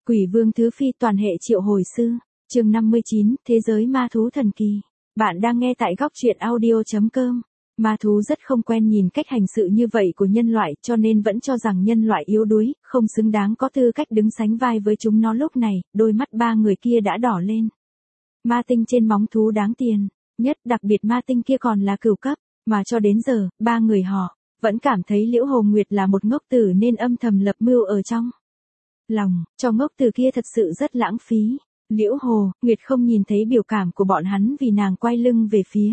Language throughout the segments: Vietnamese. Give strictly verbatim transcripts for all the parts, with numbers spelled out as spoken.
Quỷ vương Thứ Phi toàn hệ triệu hồi sư, chương năm mươi chín, Thế giới ma thú thần kỳ. Bạn đang nghe tại góc truyện audio chấm com. Ma thú rất không quen nhìn cách hành sự như vậy của nhân loại, cho nên vẫn cho rằng nhân loại yếu đuối, không xứng đáng có tư cách đứng sánh vai với chúng nó. Lúc này, đôi mắt ba người kia đã đỏ lên. Ma tinh trên móng thú đáng tiền, nhất đặc biệt ma tinh kia còn là cửu cấp, mà cho đến giờ, ba người họ vẫn cảm thấy Liễu Hồ Nguyệt là một ngốc tử nên âm thầm lập mưu ở trong lòng, cho ngốc tử kia thật sự rất lãng phí. Liễu Hồ Nguyệt không nhìn thấy biểu cảm của bọn hắn vì nàng quay lưng về phía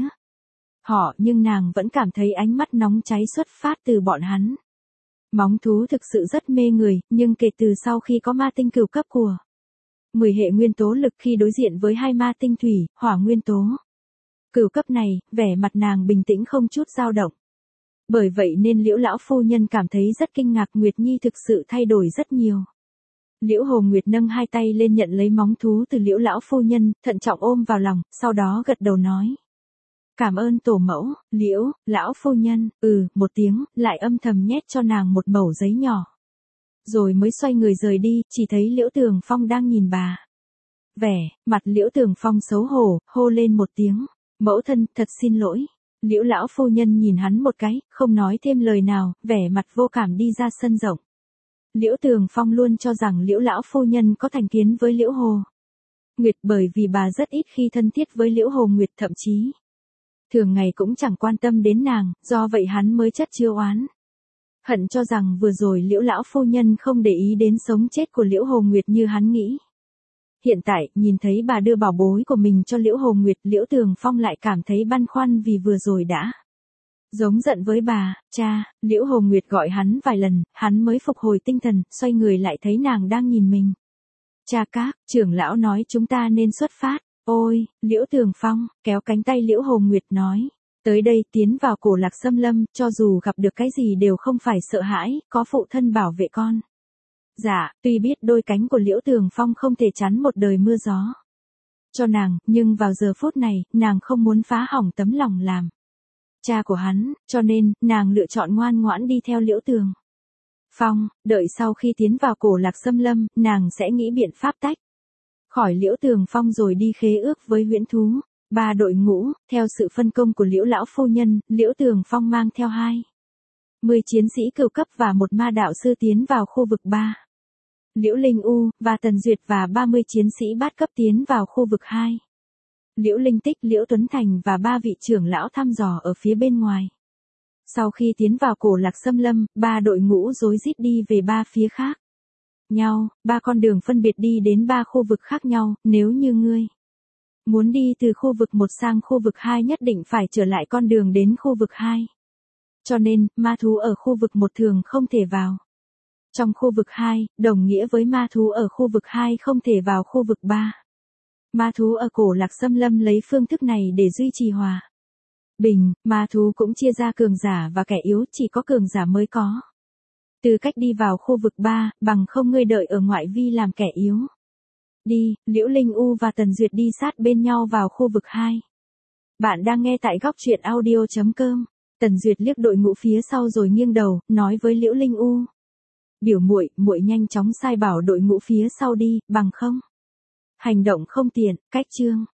họ, nhưng nàng vẫn cảm thấy ánh mắt nóng cháy xuất phát từ bọn hắn. Móng thú thực sự rất mê người, nhưng kể từ sau khi có ma tinh cửu cấp của mười hệ nguyên tố lực khi đối diện với hai ma tinh thủy, hỏa nguyên tố cửu cấp này, vẻ mặt nàng bình tĩnh không chút dao động. Bởi vậy nên Liễu lão phu nhân cảm thấy rất kinh ngạc, Nguyệt Nhi thực sự thay đổi rất nhiều. Liễu Hồ Nguyệt nâng hai tay lên nhận lấy móng thú từ Liễu lão phu nhân, thận trọng ôm vào lòng, sau đó gật đầu nói: "Cảm ơn tổ mẫu." Liễu lão phu nhân ừ một tiếng, lại âm thầm nhét cho nàng một mẩu giấy nhỏ. Rồi mới xoay người rời đi, chỉ thấy Liễu Tường Phong đang nhìn bà. Vẻ mặt Liễu Tường Phong xấu hổ, hô lên một tiếng: "Mẫu thân, thật xin lỗi." Liễu lão phu nhân nhìn hắn một cái, không nói thêm lời nào, vẻ mặt vô cảm đi ra sân rộng. Liễu Tường Phong luôn cho rằng Liễu lão phu nhân có thành kiến với Liễu Hồ Nguyệt, bởi vì bà rất ít khi thân thiết với Liễu Hồ Nguyệt, thậm chí thường ngày cũng chẳng quan tâm đến nàng, do vậy hắn mới chất chứa oán hận, cho rằng vừa rồi Liễu lão phu nhân không để ý đến sống chết của Liễu Hồ Nguyệt như hắn nghĩ. Hiện tại, nhìn thấy bà đưa bảo bối của mình cho Liễu Hồ Nguyệt, Liễu Tường Phong lại cảm thấy băn khoăn vì vừa rồi đã giống giận với bà. Cha, Liễu Hồ Nguyệt gọi hắn vài lần, hắn mới phục hồi tinh thần, xoay người lại thấy nàng đang nhìn mình. Cha các, trưởng lão nói chúng ta nên xuất phát. Ôi, Liễu Tường Phong, kéo cánh tay Liễu Hồ Nguyệt nói: "Tới đây, tiến vào Cổ Lạc Xâm Lâm, cho dù gặp được cái gì đều không phải sợ hãi, có phụ thân bảo vệ con." Dạ, tuy biết đôi cánh của Liễu Tường Phong không thể chắn một đời mưa gió cho nàng, nhưng vào giờ phút này, nàng không muốn phá hỏng tấm lòng làm cha của hắn, cho nên, nàng lựa chọn ngoan ngoãn đi theo Liễu Tường Phong. Đợi sau khi tiến vào Cổ Lạc Xâm Lâm, nàng sẽ nghĩ biện pháp tách khỏi Liễu Tường Phong rồi đi khế ước với huyễn thú. Ba đội ngũ, theo sự phân công của Liễu lão phu nhân, Liễu Tường Phong mang theo hai mươi chiến sĩ cửu cấp và một ma đạo sư tiến vào khu vực ba. Liễu Linh U và Tần Duyệt và ba mươi chiến sĩ bát cấp tiến vào khu vực hai. Liễu Linh Tích, Liễu Tuấn Thành và ba vị trưởng lão thăm dò ở phía bên ngoài. Sau khi tiến vào Cổ Lạc Xâm Lâm, ba đội ngũ rối rít đi về ba phía khác nhau, ba con đường phân biệt đi đến ba khu vực khác nhau. Nếu như ngươi muốn đi từ khu vực một sang khu vực hai, nhất định phải trở lại con đường đến khu vực hai. Cho nên, ma thú ở khu vực một thường không thể vào trong khu vực hai, đồng nghĩa với ma thú ở khu vực hai không thể vào khu vực ba. Ma thú ở Cổ Lạc Xâm Lâm lấy phương thức này để duy trì hòa bình. Ma thú cũng chia ra cường giả và kẻ yếu, chỉ có cường giả mới có tư cách đi vào khu vực ba, bằng không ngươi đợi ở ngoại vi làm kẻ yếu. Đi, Liễu Linh U và Tần Duyệt đi sát bên nhau vào khu vực hai. Bạn đang nghe tại góc truyện audio chấm com. Tần Duyệt liếc đội ngũ phía sau rồi nghiêng đầu, nói với Liễu Linh U: "Biểu muội, muội nhanh chóng sai bảo đội ngũ phía sau đi, bằng không hành động không tiện." Cách chương